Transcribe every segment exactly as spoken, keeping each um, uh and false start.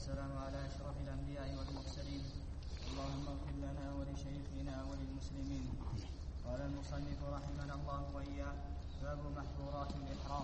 والسلام على أشرف الأنبياء والمرسلين. اللهم اغفر لنا ولشيخنا وللمسلمين. قال المصنف رحمنا الله وإياه: باب محظورات الإحرام.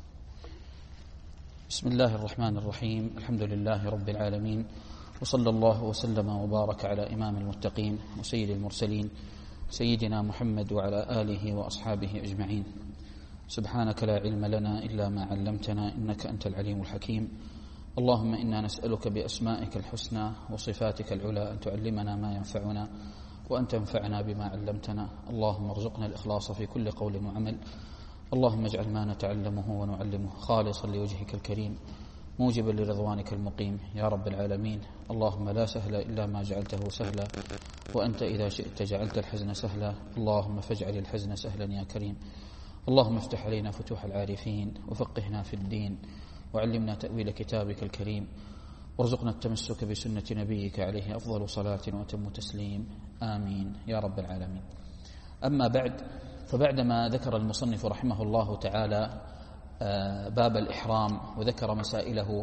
بسم الله الرحمن الرحيم. الحمد لله رب العالمين، وصلى الله وسلم وبارك على إمام المتقين وسيد المرسلين سيدنا محمد وعلى آله وأصحابه أجمعين. سبحانك لا علم لنا إلا ما علمتنا، إنك أنت العليم الحكيم. اللهم إنا نسألك بأسمائك الحسنى وصفاتك العلى أن تعلمنا ما ينفعنا وأن تنفعنا بما علمتنا. اللهم ارزقنا الإخلاص في كل قول وعمل. اللهم اجعل ما نتعلمه ونعلمه خالصا لوجهك الكريم موجبا لرضوانك المقيم يا رب العالمين. اللهم لا سهل إلا ما جعلته سهلا، وأنت إذا شئت جعلت الحزن سهلا. اللهم فاجعل الحزن سهلا يا كريم. اللهم افتح علينا فتوح العارفين، وفقهنا في الدين، وعلمنا تأويل كتابك الكريم، وارزقنا التمسك بسنة نبيك عليه أفضل صلاة وأتم تسليم، آمين يا رب العالمين. أما بعد، فبعدما ذكر المصنف رحمه الله تعالى باب الإحرام وذكر مسائله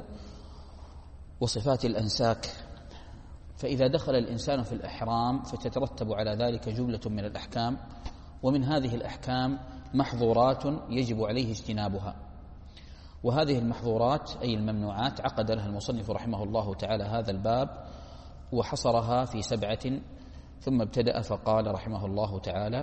وصفات الأنساك، فإذا دخل الإنسان في الإحرام فتترتب على ذلك جملة من الأحكام، ومن هذه الأحكام محظورات يجب عليه اجتنابها. وهذه المحظورات أي الممنوعات عقد لها المصنف رحمه الله تعالى هذا الباب وحصرها في سبعة، ثم ابتدأ فقال رحمه الله تعالى: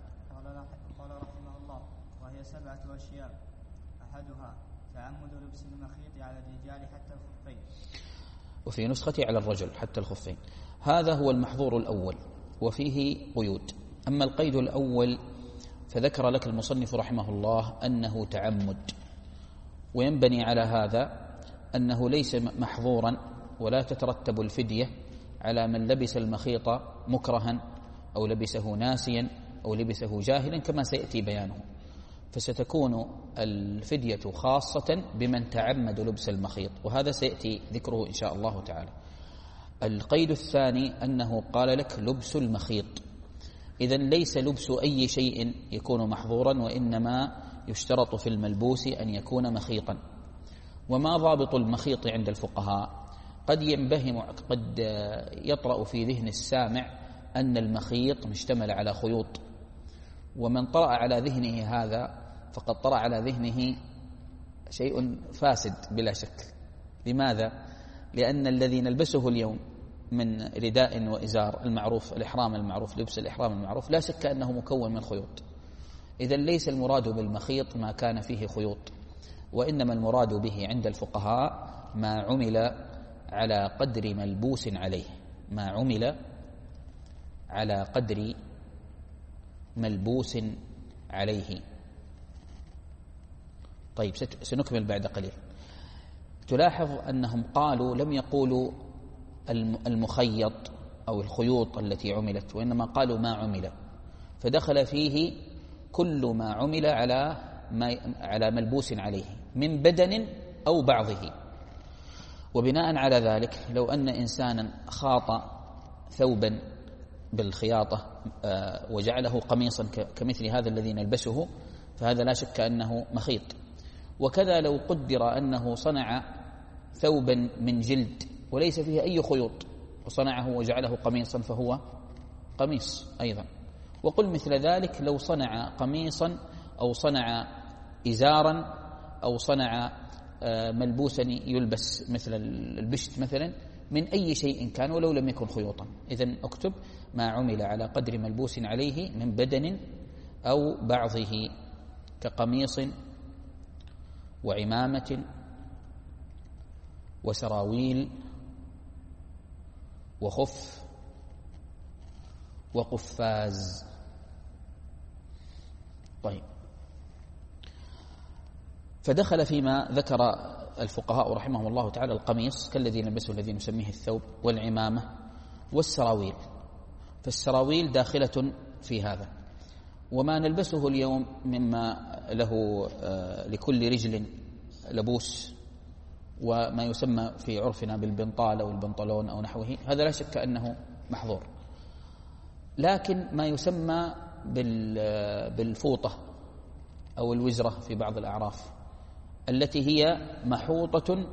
قال رحمه الله: وهي سبعة أشياء: أحدها تعمد لبس المخيط على الرجال حتى الخفين، وفي نسختي على الرجل حتى الخفين. هذا هو المحظور الأول، وفيه قيود. أما القيد الأول فذكر لك المصنف رحمه الله أنه تعمد، وينبني على هذا أنه ليس محظورا ولا تترتب الفدية على من لبس المخيط مكرها أو لبسه ناسيا أو لبسه جاهلا كما سيأتي بيانه، فستكون الفدية خاصة بمن تعمد لبس المخيط، وهذا سيأتي ذكره إن شاء الله تعالى. القيد الثاني أنه قال لك لبس المخيط، إذن ليس لبس أي شيء يكون محظورا، وإنما يشترط في الملبوس أن يكون مخيطا. وما ضابط المخيط عند الفقهاء؟ قد ينبهم قد يطرأ في ذهن السامع أن المخيط مشتمل على خيوط، ومن طرأ على ذهنه هذا فقد طرأ على ذهنه شيء فاسد بلا شك. لماذا؟ لأن الذي نلبسه اليوم من رداء وإزار المعروف الإحرام المعروف لبس الإحرام المعروف لا شك أنه مكون من خيوط. إذن ليس المراد بالمخيط ما كان فيه خيوط، وإنما المراد به عند الفقهاء ما عمل على قدر ملبوس عليه، ما عمل على قدر ملبوس عليه. طيب، سنكمل بعد قليل. تلاحظ أنهم قالوا لم يقولوا المخيط أو الخيوط التي عملت، وإنما قالوا ما عمل، فدخل فيه كل ما عمل على ما على ملبوس عليه من بدن أو بعضه. وبناء على ذلك لو أن إنسانا خاط ثوبا بالخياطة وجعله قميصا كمثل هذا الذي نلبسه، فهذا لا شك أنه مخيط. وكذا لو قدر أنه صنع ثوبا من جلد وليس فيه أي خيوط وصنعه وجعله قميصا فهو قميص أيضا. وقل مثل ذلك لو صنع قميصا أو صنع إزارا أو صنع ملبوسا يلبس مثل البشت مثلا من أي شيء كان ولو لم يكن خيوطا. إذن اكتب ما عمل على قدر ملبوس عليه من بدن أو بعضه كقميص وعمامة وسراويل وخف وقفاز. طيب، فدخل فيما ذكر الفقهاء رحمهم الله تعالى القميص كالذي نلبسه الذي نسميه الثوب، والعمامة والسراويل. فالسراويل داخلة في هذا. وما نلبسه اليوم مما له لكل رجل لبوس، وما يسمى في عرفنا بالبنطال أو البنطلون أو نحوه، هذا لا شك أنه محظور. لكن ما يسمى بالفوطة أو الوزرة في بعض الأعراف التي هي محوطة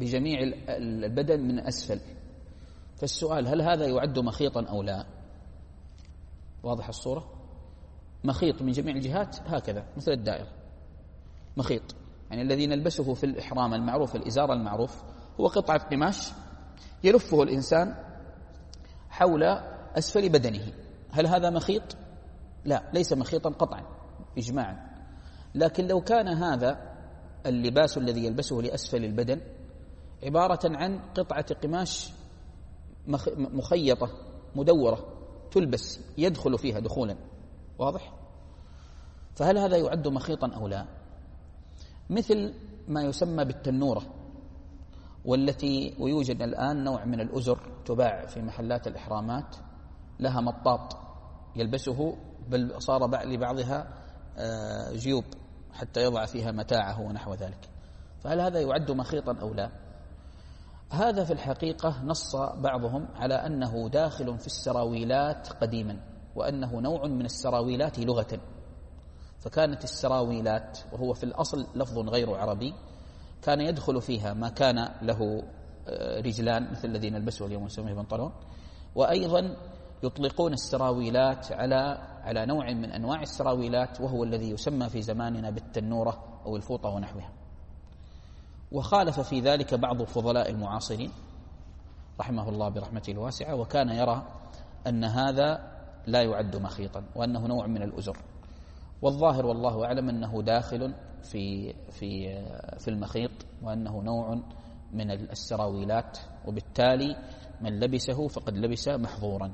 بجميع البدن من أسفل، فالسؤال هل هذا يعد مخيطا أو لا؟ واضح الصورة؟ مخيط من جميع الجهات هكذا مثل الدائرة، مخيط يعني الذي نلبسه في الإحرام المعروف، الإزار المعروف، هو قطعة قماش يلفه الإنسان حول أسفل بدنه. هل هذا مخيط؟ لا، ليس مخيطا قطعا إجماعا. لكن لو كان هذا اللباس الذي يلبسه لأسفل البدن عبارة عن قطعة قماش مخيطة مدورة تلبس يدخل فيها دخولا، واضح؟ فهل هذا يعد مخيطا أو لا؟ مثل ما يسمى بالتنورة، والتي ويوجد الآن نوع من الأزر تباع في محلات الإحرامات لها مطاط يلبسه، بل صار لبعضها جيوب حتى يضع فيها متاعه ونحو ذلك. فهل هذا يعد مخيطا أو لا؟ هذا في الحقيقة نص بعضهم على أنه داخل في السراويلات قديما، وأنه نوع من السراويلات لغة. فكانت السراويلات، وهو في الأصل لفظ غير عربي، كان يدخل فيها ما كان له رجلان مثل الذي نلبسه اليوم نسميه بنطلون، وأيضا يطلقون السراويلات على على نوع من أنواع السراويلات، وهو الذي يسمى في زماننا بالتنورة أو الفوطة ونحوها. وخالف في ذلك بعض الفضلاء المعاصرين رحمه الله برحمته الواسعة، وكان يرى أن هذا لا يعد مخيطا، وأنه نوع من الأزر. والظاهر والله أعلم أنه داخل في في في المخيط، وأنه نوع من السراويلات، وبالتالي من لبسه فقد لبس محظورا.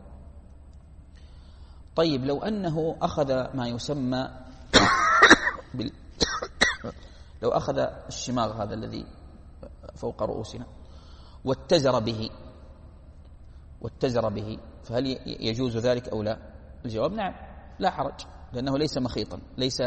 طيب لو أنه أخذ ما يسمى بال لو أخذ الشماغ هذا الذي فوق رؤوسنا واتزر به واتزر به فهل يجوز ذلك أو لا؟ الجواب نعم، لا حرج، لأنه ليس مخيطا، ليس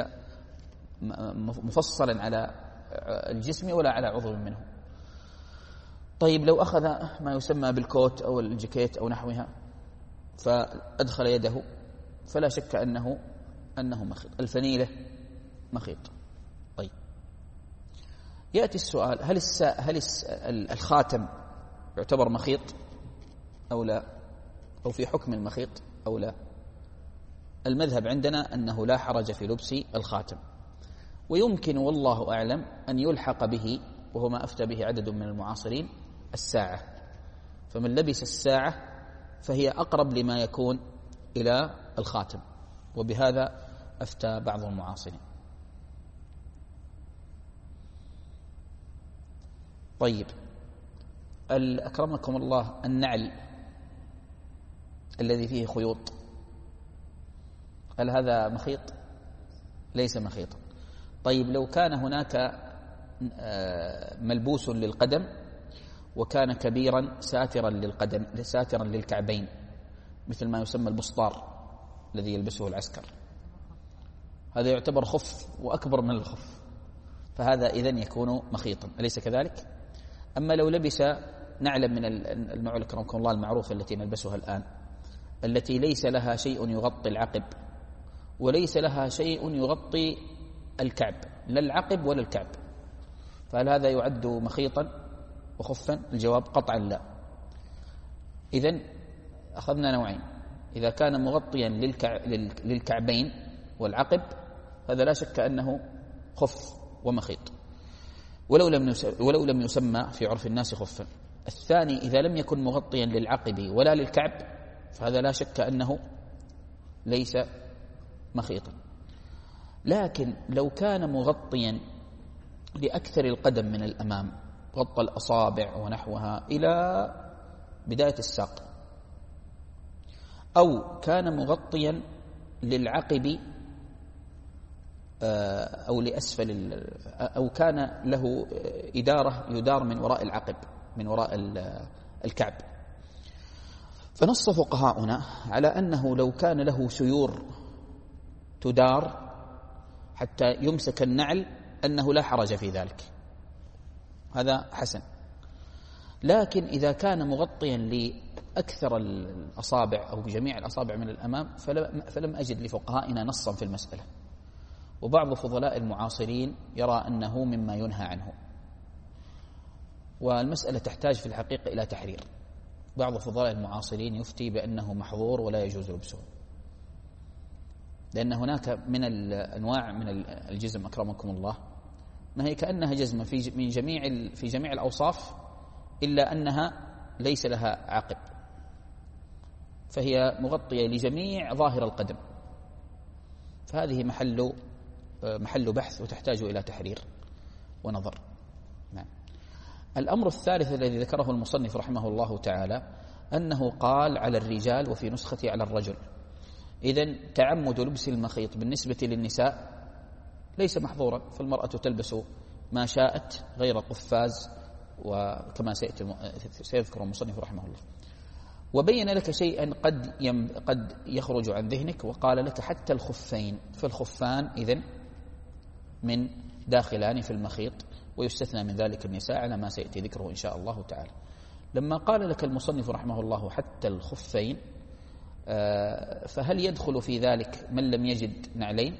مفصلا على الجسم ولا على عضو منه. طيب لو أخذ ما يسمى بالكوت أو الجاكيت أو نحوها فأدخل يده، فلا شك أنه أنه مخيط. الفنيلة مخيط. طيب يأتي السؤال، هل السا هل الس الخاتم يعتبر مخيط أو لا، أو في حكم المخيط أو لا؟ المذهب عندنا أنه لا حرج في لبس الخاتم، ويمكن والله أعلم أن يلحق به، وهو ما أفتى به عدد من المعاصرين، الساعة. فمن لبس الساعة فهي أقرب لما يكون إلى الخاتم، وبهذا أفتى بعض المعاصرين. طيب أكرمكم الله، النعل الذي فيه خيوط هل هذا مخيط؟ ليس مخيطا. طيب لو كان هناك ملبوس للقدم وكان كبيرا ساترا للقدم ساترا للكعبين، مثل ما يسمى البسطار الذي يلبسه العسكر، هذا يعتبر خف وأكبر من الخف، فهذا إذن يكون مخيطا، أليس كذلك؟ أما لو لبس نعلا من النوع أكرمكم الله المعروفة التي نلبسها الآن، التي ليس لها شيء يغطي العقب وليس لها شيء يغطي الكعب، لا العقب ولا الكعب، فهل هذا يعد مخيطا وخفا؟ الجواب قطعا لا. إذن أخذنا نوعين، إذا كان مغطيا للكع... للكعبين والعقب هذا لا شك أنه خف ومخيط، ولو لم يسمى, ولو لم يسمى في عرف الناس خفا. الثاني إذا لم يكن مغطيا للعقب ولا للكعب فهذا لا شك أنه ليس مخيطا. لكن لو كان مغطيا لأكثر القدم من الأمام، غطى الأصابع ونحوها إلى بداية الساق، أو كان مغطيا للعقب أو لأسفل، أو كان له إدارة يدار من وراء العقب من وراء الكعب، فنص فقهاؤنا على أنه لو كان له سيور تدار حتى يمسك النعل أنه لا حرج في ذلك، هذا حسن. لكن إذا كان مغطيا لأكثر الأصابع أو جميع الأصابع من الأمام فلم أجد لفقهائنا نصا في المسألة، وبعض فضلاء المعاصرين يرى أنه مما ينهى عنه. والمسألة تحتاج في الحقيقة إلى تحرير. بعض الفضلاء المعاصرين يفتي بأنه محظور ولا يجوز لبسه، لأن هناك من الأنواع من الجزم أكرمكم الله ما هي كأنها جزمة في من جميع في جميع الأوصاف إلا أنها ليس لها عقب، فهي مغطية لجميع ظاهر القدم، فهذه محل محل بحث وتحتاج إلى تحرير ونظر. نعم. الأمر الثالث الذي ذكره المصنف رحمه الله تعالى أنه قال على الرجال وفي نسخة على الرجل. إذن تعمد لبس المخيط بالنسبة للنساء ليس محظورا، فالمرأة تلبس ما شاءت غير قفاز، وكما سيذكر المصنف رحمه الله. وبين لك شيئا قد قد يخرج عن ذهنك، وقال لك حتى الخفين، فالخفان إذن من داخلان في المخيط، ويستثنى من ذلك النساء على ما سيأتي ذكره إن شاء الله تعالى. لما قال لك المصنف رحمه الله حتى الخفين، فهل يدخل في ذلك من لم يجد نعلين؟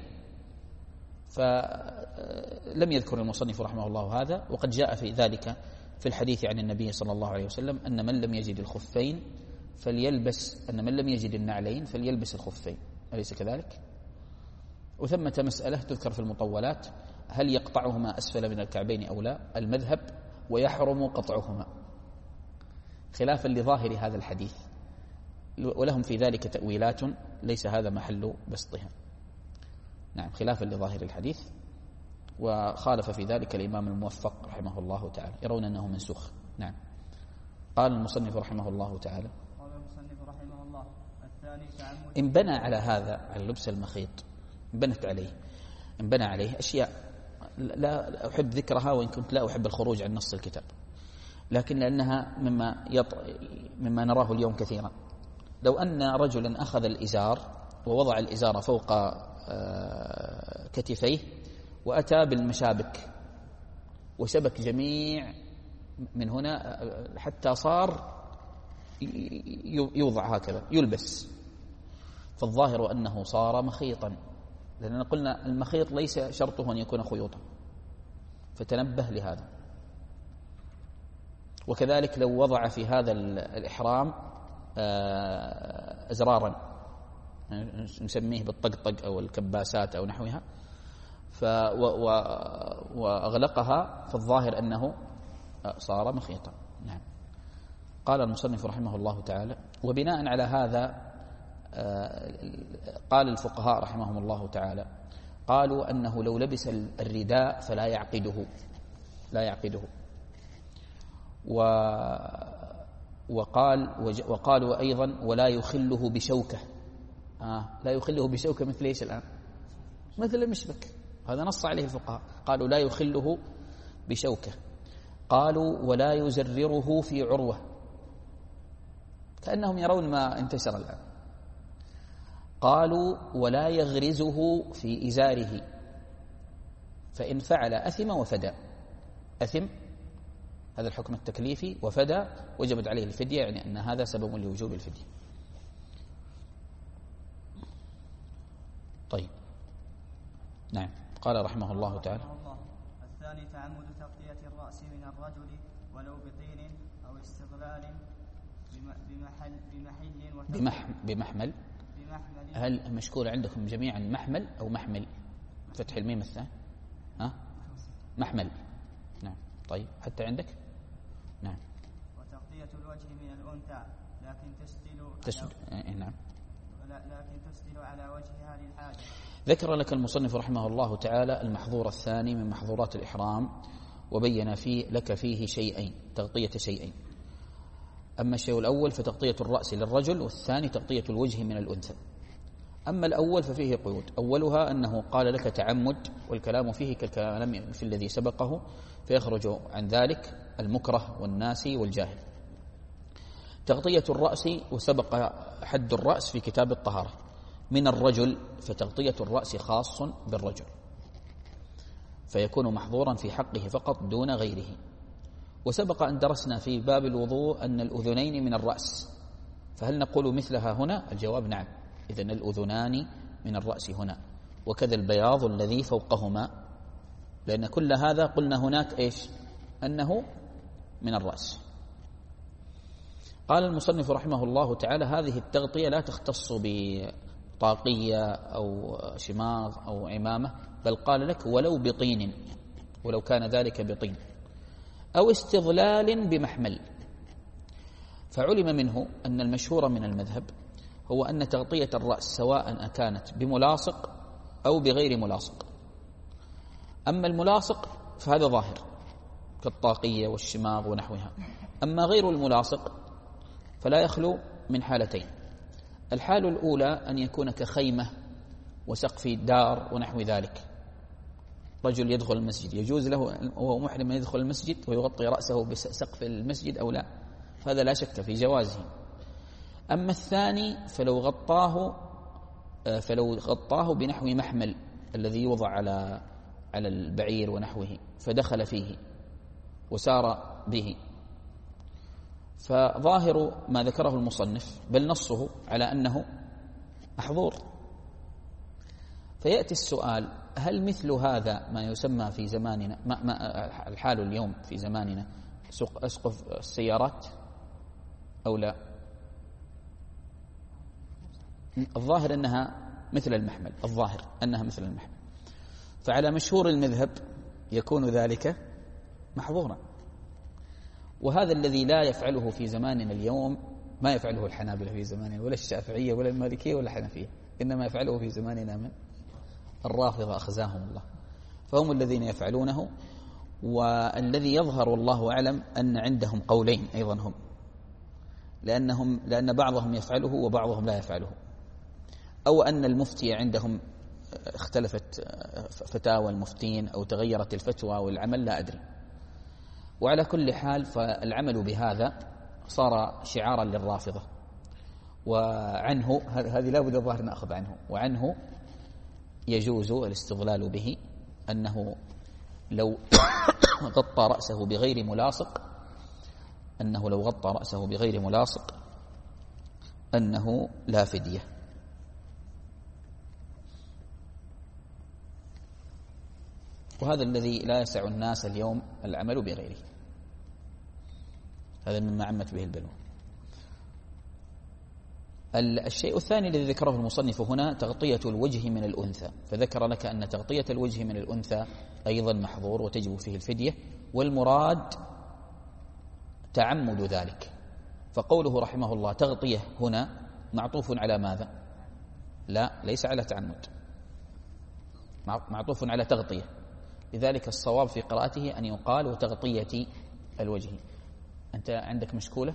فلم يذكر المصنف رحمه الله هذا، وقد جاء في ذلك في الحديث عن النبي صلى الله عليه وسلم أن من لم يجد الخفين فليلبس أن من لم يجد النعلين فليلبس الخفين، أليس كذلك؟ وثمة مسألة تذكر في المطولات، هل يقطعهما أسفل من الكعبين أو لا؟ المذهب ويحرم قطعهما، خلافا لظاهر هذا الحديث، ولهم في ذلك تأويلات ليس هذا محل بسطها. نعم، خلافا لظاهر الحديث، وخالف في ذلك الإمام الموفق رحمه الله تعالى، يرون أنه منسوخ. نعم. قال المصنف رحمه الله تعالى قال المصنف رحمه الله الثاني تعمد إن بنى على هذا، على لبس المخيط، بنت عليه إن بنى عليه أشياء لا أحب ذكرها، وإن كنت لا أحب الخروج عن نص الكتاب، لكن لأنها مما يط... مما نراه اليوم كثيرا. لو أن رجلا أخذ الإزار ووضع الإزار فوق كتفيه وأتى بالمشابك وشبك جميع من هنا حتى صار يوضع هكذا يلبس، فالظاهر أنه صار مخيطا، لأننا قلنا المخيط ليس شرطه أن يكون خيوطا، فتنبه لهذا. وكذلك لو وضع في هذا الإحرام أزرارا نسميه بالطقطق أو الكباسات أو نحوها ف و وأغلقها، فالظاهر أنه صار مخيطا. نعم. قال المصنف رحمه الله تعالى وبناء على هذا قال الفقهاء رحمهم الله تعالى قالوا أنه لو لبس الرداء فلا يعقده لا يعقده و وقال وقالوا أيضا ولا يخله بشوكة. آه لا يخله بشوكة مثل إيش الآن؟ مثل المشبك، هذا نص عليه الفقهاء، قالوا لا يخله بشوكة. قالوا ولا يزرره في عروة، كأنهم يرون ما انتشر الآن. قالوا ولا يغرزه في إزاره، فإن فعل أثم وفدى. أثم هذا الحكم التكليفي، وفدى وجبت عليه الفدية، يعني أن هذا سبب لوجوب الفدية. طيب. نعم. قال رحمه الله تعالى الثاني تعمد تغطية الرأس من الرجل ولو بطين أو استغلال بمحل بمحل بمح بمحمل بمحمل. هل مشكول عندكم جميعا محمل أو محمل؟ فتح الميم الثاني ها محمل. نعم. طيب حتى عندك. نعم. وتغطية الوجه من الأنثى لكن تسدل تسدل نعم لكن تسدل على وجهها للحاجة. ذكر لك المصنف رحمه الله تعالى المحظور الثاني من محظورات الإحرام، وبين فيه لك فيه شيئين، تغطية شيئين. أما الشيء الأول فتغطية الرأس للرجل، والثاني تغطية الوجه من الأنثى. أما الأول ففيه قيود، أولها أنه قال لك تعمد، والكلام فيه كالكلام في الذي سبقه، فيخرج عن ذلك المكره والناسي والجاهل. تغطية الرأس، وسبق حد الرأس في كتاب الطهارة، من الرجل، فتغطية الرأس خاص بالرجل، فيكون محظورا في حقه فقط دون غيره. وسبق أن درسنا في باب الوضوء أن الأذنين من الرأس، فهل نقول مثلها هنا؟ الجواب نعم، إذن الأذنان من الرأس هنا، وكذا البياض الذي فوقهما، لأن كل هذا قلنا هناك إيش؟ أنه من الرأس. قال المصنف رحمه الله تعالى: هذه التغطية لا تختص بطاقية أو شماغ أو عمامة، بل قال لك ولو بطين، ولو كان ذلك بطين، أو استظلال بمحمل. فعلم منه أن المشهور من المذهب هو أن تغطية الرأس سواء كانت بملاصق أو بغير ملاصق. أما الملاصق فهذا ظاهر كالطاقية والشماغ ونحوها، أما غير الملاصق فلا يخلو من حالتين: الحال الأولى أن يكون كخيمة وسقف دار ونحو ذلك، رجل يدخل المسجد يجوز له وهو محرم أن يدخل المسجد ويغطي رأسه بسقف المسجد أو لا، فهذا لا شك في جوازه. أما الثاني فلو غطاه فلو غطاه بنحو محمل الذي يوضع على على البعير ونحوه فدخل فيه وسار به، فظاهر ما ذكره المصنف بل نصه على أنه محظور. فيأتي السؤال: هل مثل هذا ما يسمى في زماننا ما ما الحال اليوم في زماننا أسقف السيارات أو لا؟ الظاهر أنها مثل المحمل، الظاهر أنها مثل المحمل، فعلى مشهور المذهب يكون ذلك محظورا. وهذا الذي لا يفعله في زماننا اليوم ما يفعله الحنابلة في زماننا، ولا الشافعية ولا المالكية ولا الحنفية، إنما يفعله في زماننا من الرافضة أخزاهم الله، فهم الذين يفعلونه. والذي يظهر والله أعلم أن عندهم قولين أيضا هم، لأنهم لأن بعضهم يفعله وبعضهم لا يفعله، أو أن المفتي عندهم اختلفت فتاوى المفتين أو تغيرت الفتوى والعمل، لا أدري. وعلى كل حال فالعمل بهذا صار شعارا للرافضة، وعنه هذه لا بد الظاهر نأخذ عنه، وعنه يجوز الاستظلال به، أنه لو غطى رأسه بغير ملاصق أنه لو غطى رأسه بغير ملاصق أنه لا فدية. وهذا الذي لا يسع الناس اليوم العمل بغيره، هذا مما عمت به البلوى. الشيء الثاني الذي ذكره المصنف هنا تغطية الوجه من الأنثى، فذكر لك أن تغطية الوجه من الأنثى أيضا محظور وتجب فيه الفدية، والمراد تعمد ذلك. فقوله رحمه الله تغطية هنا معطوف على ماذا؟ لا، ليس على تعمد، معطوف على تغطية، لذلك الصواب في قراءته أن يقال وتغطية الوجه. أنت عندك مشكولة؟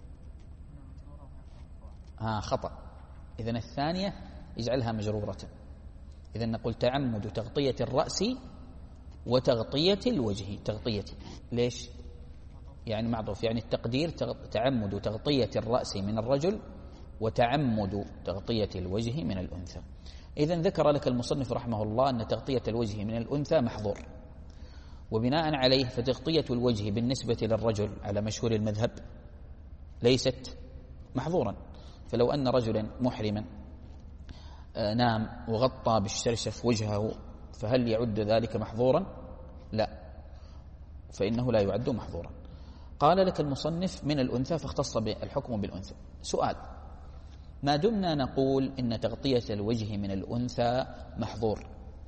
آه خطأ، إذن الثانية اجعلها مجرورة. إذن نقول تعمد تغطية الرأس وتغطية الوجه. تغطية ليش؟ يعني معطوف، يعني التقدير تعمد تغطية الرأس من الرجل وتعمد تغطية الوجه من الأنثى. إذن ذكر لك المصنف رحمه الله أن تغطية الوجه من الأنثى محظور، وبناء عليه فتغطية الوجه بالنسبة للرجل على مشهور المذهب ليست محظورا. فلو أن رجلا محرما نام وغطى بالشرشف وجهه فهل يعد ذلك محظورا؟ لا، فإنه لا يعد محظورا. قال لك المصنف من الأنثى فاختص بالحكم بالأنثى. سؤال: ما دمنا نقول إن تغطية الوجه من الأنثى محظور،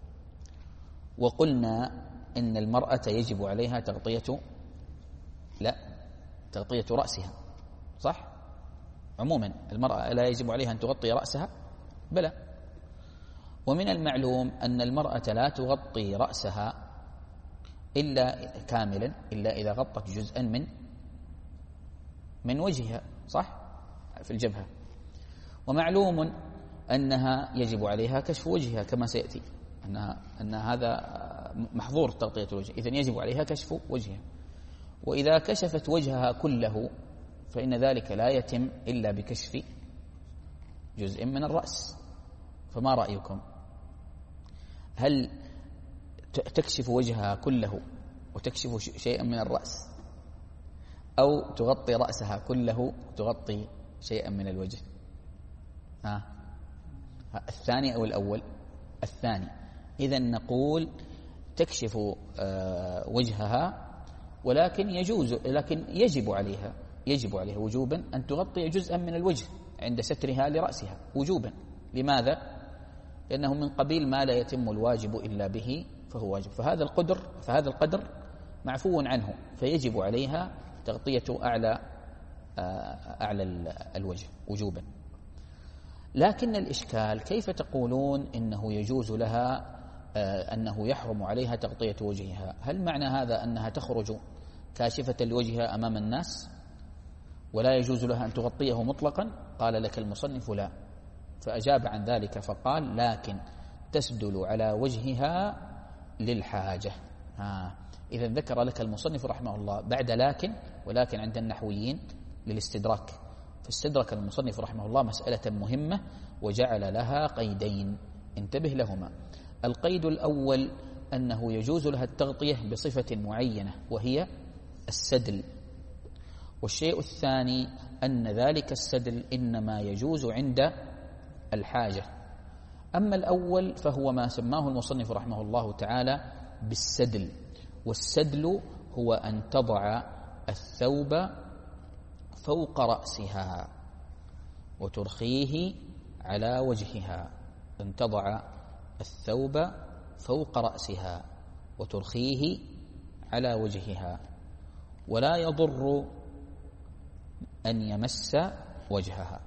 وقلنا إن المرأة يجب عليها تغطية لا تغطية رأسها، صح؟ عموما المرأة لا يجب عليها أن تغطي رأسها؟ بلى. ومن المعلوم أن المرأة لا تغطي رأسها إلا كاملا إلا إذا غطت جزءا من من وجهها، صح؟ في الجبهة. ومعلوم أنها يجب عليها كشف وجهها كما سيأتي، أنها أن هذا محظور تغطية الوجه، إذن يجب عليها كشف وجهها. وإذا كشفت وجهها كله فإن ذلك لا يتم إلا بكشف جزء من الرأس. فما رأيكم؟ هل تكشف وجهها كله وتكشف شيئا من الرأس، أو تغطي رأسها كله وتغطي شيئا من الوجه؟ ها الثاني أو الأول؟ الثاني. إذن نقول تكشف وجهها ولكن يجوز لكن يجب عليها يجب عليها وجوبا أن تغطي جزءا من الوجه عند سترها لرأسها وجوبا. لماذا؟ لأنه من قبيل ما لا يتم الواجب إلا به فهو واجب، فهذا القدر فهذا القدر معفو عنه، فيجب عليها تغطية أعلى أعلى الوجه وجوبا. لكن الإشكال كيف تقولون إنه يجوز لها أنه يحرم عليها تغطية وجهها؟ هل معنى هذا أنها تخرج كاشفة لوجهها أمام الناس ولا يجوز لها أن تغطيه مطلقا؟ قال لك المصنف لا، فأجاب عن ذلك فقال لكن تسدل على وجهها للحاجة. ها إذا ذكر لك المصنف رحمه الله بعد لكن، ولكن عند النحويين للاستدراك، فاستدرك المصنف رحمه الله مسألة مهمة وجعل لها قيدين انتبه لهما. القيد الأول أنه يجوز لها التغطية بصفة معينة وهي السدل، والشيء الثاني أن ذلك السدل إنما يجوز عند الحاجة. أما الأول فهو ما سماه المصنف رحمه الله تعالى بالسدل، والسدل هو أن تضع الثوب فوق رأسها وترخيه على وجهها، أن تضع الثوب فوق رأسها وترخيه على وجهها، ولا يضر أن يمس وجهها.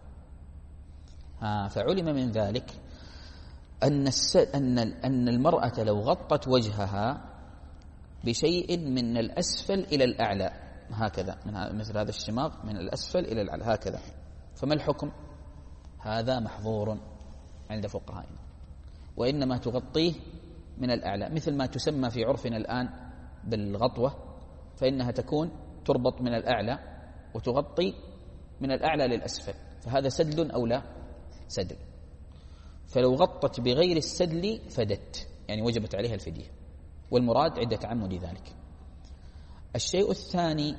ها فعلم من ذلك أن أن أن المرأة لو غطت وجهها بشيء من الأسفل إلى الأعلى هكذا، من مثل هذا الشماغ من الأسفل إلى الأعلى هكذا، فما الحكم؟ هذا محظور عند فقهائنا، وإنما تغطيه من الأعلى، مثل ما تسمى في عرفنا الآن بالغطوة، فإنها تكون تربط من الأعلى وتغطي من الأعلى للأسفل، فهذا سدل أو لا؟ سدل. فلو غطت بغير السدل فدت، يعني وجبت عليها الفدية، والمراد عند تعمد ذلك. الشيء الثاني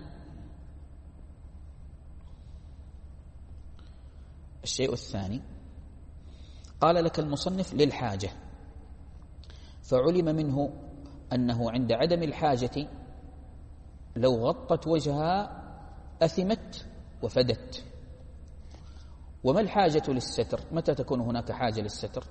الشيء الثاني قال لك المصنف للحاجة، فعلم منه أنه عند عدم الحاجة لو غطت وجهها أثمت وفدت. وما الحاجة للستر؟ متى تكون هناك حاجة للستر؟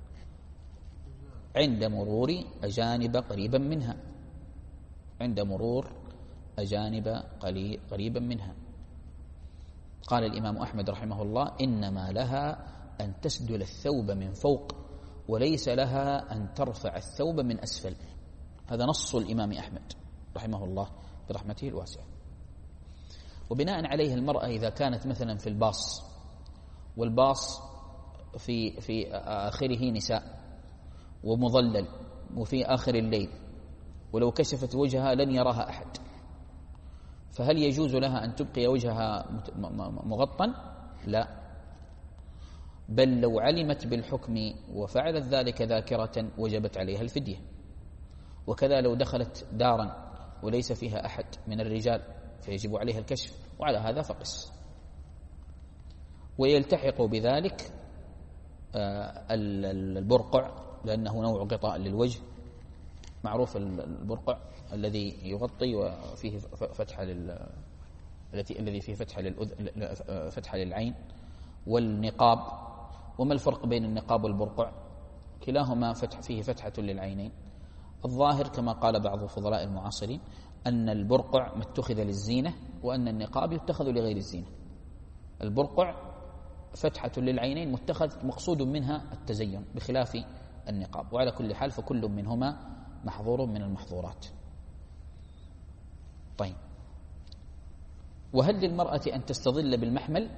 عند مرور أجانب قريبا منها، عند مرور أجانب قريبا منها. قال الإمام أحمد رحمه الله إنما لها أن تسدل الثوب من فوق، وليس لها أن ترفع الثوب من أسفل. هذا نص الإمام أحمد رحمه الله برحمته الواسعة. وبناء عليه المرأة إذا كانت مثلا في الباص، والباص في في آخره نساء ومظلل وفي آخر الليل، ولو كشفت وجهها لن يراها أحد، فهل يجوز لها أن تبقي وجهها مغطى؟ لا، بل لو علمت بالحكم وفعلت ذلك ذاكرة وجبت عليها الفدية. وكذا لو دخلت دارا وليس فيها أحد من الرجال فيجب عليها الكشف، وعلى هذا فقس. ويلتحق بذلك البرقع، لأنه نوع غطاء للوجه معروف، البرقع الذي يغطي وفيه فتحة لل التي الذي فيه فتحة للأذن فتحة للعين، والنقاب. وما الفرق بين النقاب والبرقع؟ كلاهما فتح فيه فتحة للعينين. الظاهر كما قال بعض الفضلاء المعاصرين أن البرقع متخذ للزينة، وأن النقاب يتخذ لغير الزينة. البرقع فتحة للعينين متخذ مقصود منها التزين بخلاف النقاب، وعلى كل حال فكل منهما محظور من المحظورات. طيب، وهل للمرأة أن تستظل بالمحمل؟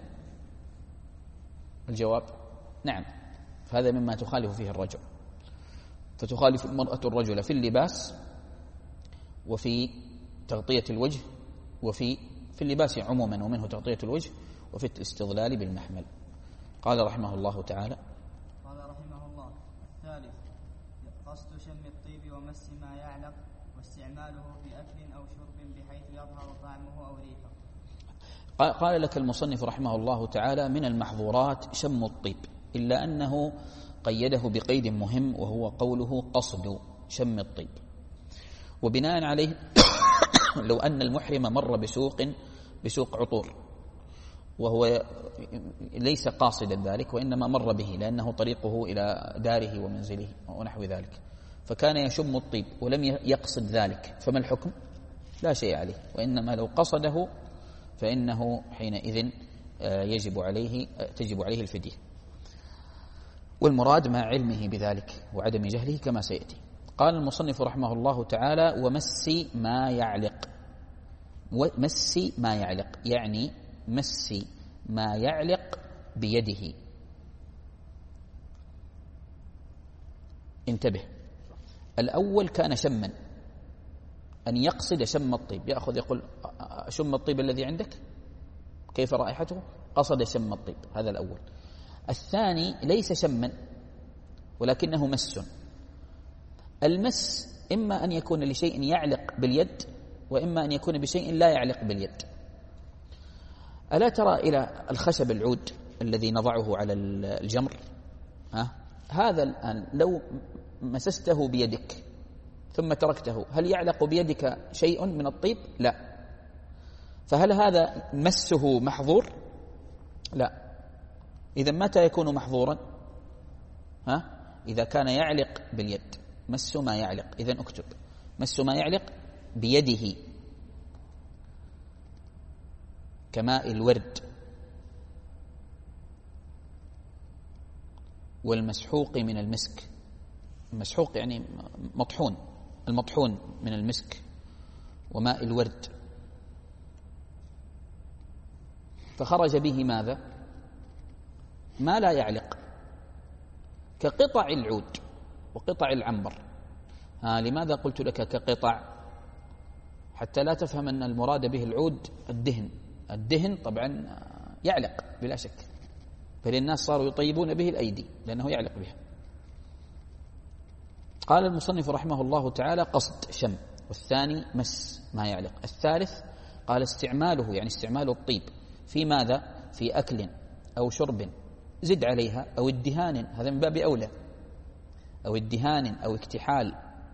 الجواب نعم، فهذا مما تخالف فيه الرجل، فتخالف المرأة الرجل في اللباس وفي تغطية الوجه، وفي في اللباس عموما ومنه تغطية الوجه، وفي الاستظلال بالمحمل. قال رحمه الله تعالى: قال رحمه الله: الثالث قصد شم الطيب ومس ما يعلق، واستعماله في أكل أو شرب بحيث يظهر طعمه أو ريحه. قال لك المصنف رحمه الله تعالى: من المحظورات شم الطيب، إلا أنه قيده بقيد مهم، وهو قوله قصد شم الطيب. وبناء عليه لو أن المحرم مر بسوق بسوق عطور وهو ليس قاصدا ذلك وإنما مر به لأنه طريقه إلى داره ومنزله ونحو ذلك، فكان يشم الطيب ولم يقصد ذلك، فما الحكم؟ لا شيء عليه، وإنما لو قصده فإنه حينئذ يجب عليه تجب عليه الفدية، والمراد مع علمه بذلك وعدم جهله كما سيأتي. قال المصنف رحمه الله تعالى: ومس ما يعلق. ومس ما يعلق يعني مس ما يعلق بيده. انتبه، الأول كان شما، أن يقصد شم الطيب، يأخذ يقول شم الطيب الذي عندك كيف رائحته، قصد شم الطيب، هذا الأول. الثاني ليس شما ولكنه مس. المس إما أن يكون لشيء يعلق باليد وإما أن يكون بشيء لا يعلق باليد. ألا ترى إلى الخشب العود الذي نضعه على الجمر؟ ها؟ هذا الآن لو مسسته بيدك ثم تركته، هل يعلق بيدك شيء من الطيب؟ لا. فهل هذا مسه محظور؟ لا. إذا متى يكون محظورا؟ ها؟ إذا كان يعلق باليد. مس ما يعلق، إذن اكتب مس ما يعلق بيده كماء الورد والمسحوق من المسك. المسحوق يعني مطحون، المطحون من المسك وماء الورد. فخرج به ماذا؟ ما لا يعلق كقطع العود وقطع العنبر. ها لماذا قلت لك كقطع؟ حتى لا تفهم أن المراد به العود الدهن. الدهن طبعا يعلق بلا شك، فللناس صاروا يطيبون به الأيدي لأنه يعلق بها. قال المصنف رحمه الله تعالى: قصد شم، والثاني مس ما يعلق. الثالث قال استعماله، يعني استعمال الطيب في ماذا؟ في أكل أو شرب زد عليها، أو ادهان، هذا من باب أولى، أو ادهان أو اكتحال.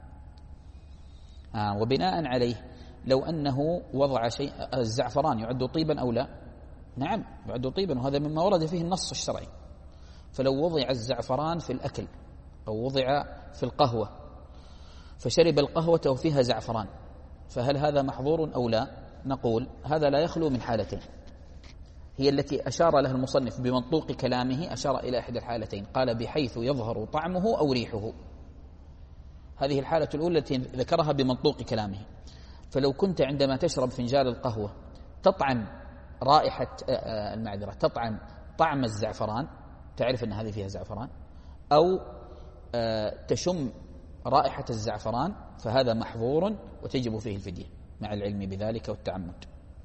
آه وبناء عليه لو أنه وضع شيء، الزعفران يعد طيبا أو لا؟ نعم يعد طيبا، وهذا مما ورد فيه النص الشرعي. فلو وضع الزعفران في الأكل أو وضع في القهوة فشرب القهوة وفيها زعفران، فهل هذا محظور أو لا؟ نقول هذا لا يخلو من حالتين، هي التي أشار لها المصنف بمنطوق كلامه، أشار إلى إحدى الحالتين، قال بحيث يظهر طعمه أو ريحه. هذه الحالة الأولى التي ذكرها بمنطوق كلامه. فلو كنت عندما تشرب فنجان القهوة تطعم رائحة المعذرة تطعم طعم الزعفران، تعرف أن هذه فيها زعفران، أو تشم رائحة الزعفران، فهذا محظور وتجب فيه الفدية مع العلم بذلك والتعمد.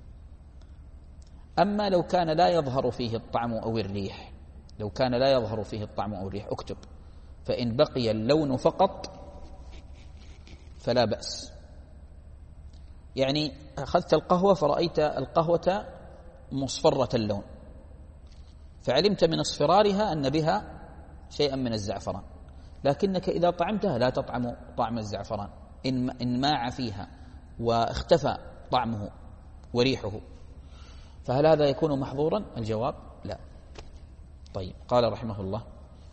أما لو كان لا يظهر فيه الطعم أو الريح، لو كان لا يظهر فيه الطعم أو الريح اكتب: فإن بقي اللون فقط فلا بأس. يعني أخذت القهوة فرأيت القهوة مصفرة اللون، فعلمت من اصفرارها أن بها شيئا من الزعفران، لكنك إذا طعمتها لا تطعم طعم الزعفران، إن ماع فيها واختفى طعمه وريحه، فهل هذا يكون محظورا؟ الجواب لا. طيب، قال رحمه الله: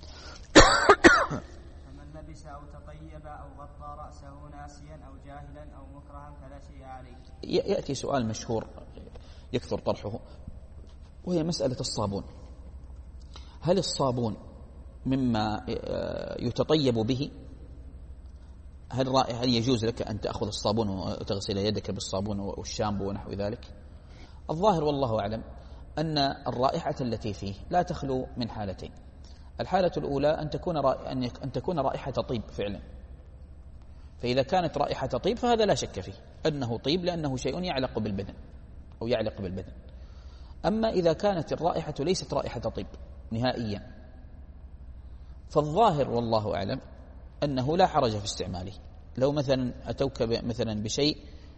فمن لبس أو تطيب أو غطى رأسه ناسيا أو جاهلا أو مكرها فلا شيء عليه. يأتي سؤال مشهور يكثر طرحه، وهي مسألة الصابون. هل الصابون مما يتطيب به؟ هل هل يجوز لك أن تأخذ الصابون وتغسل يدك بالصابون والشامبو ونحو ذلك؟ الظاهر والله أعلم أن الرائحة التي فيه لا تخلو من حالتين. الحالة الأولى أن تكون أن تكون رائحة طيب فعلا، فإذا كانت رائحة طيب فهذا لا شك فيه أنه طيب، لأنه شيء يعلق بالبدن أو يعلق بالبدن. أما إذا كانت الرائحة ليست رائحة طيب نهائيا، فالظاهر والله أعلم أنه لا حرج في استعماله. لو مثلا أتوك مثلا بشيء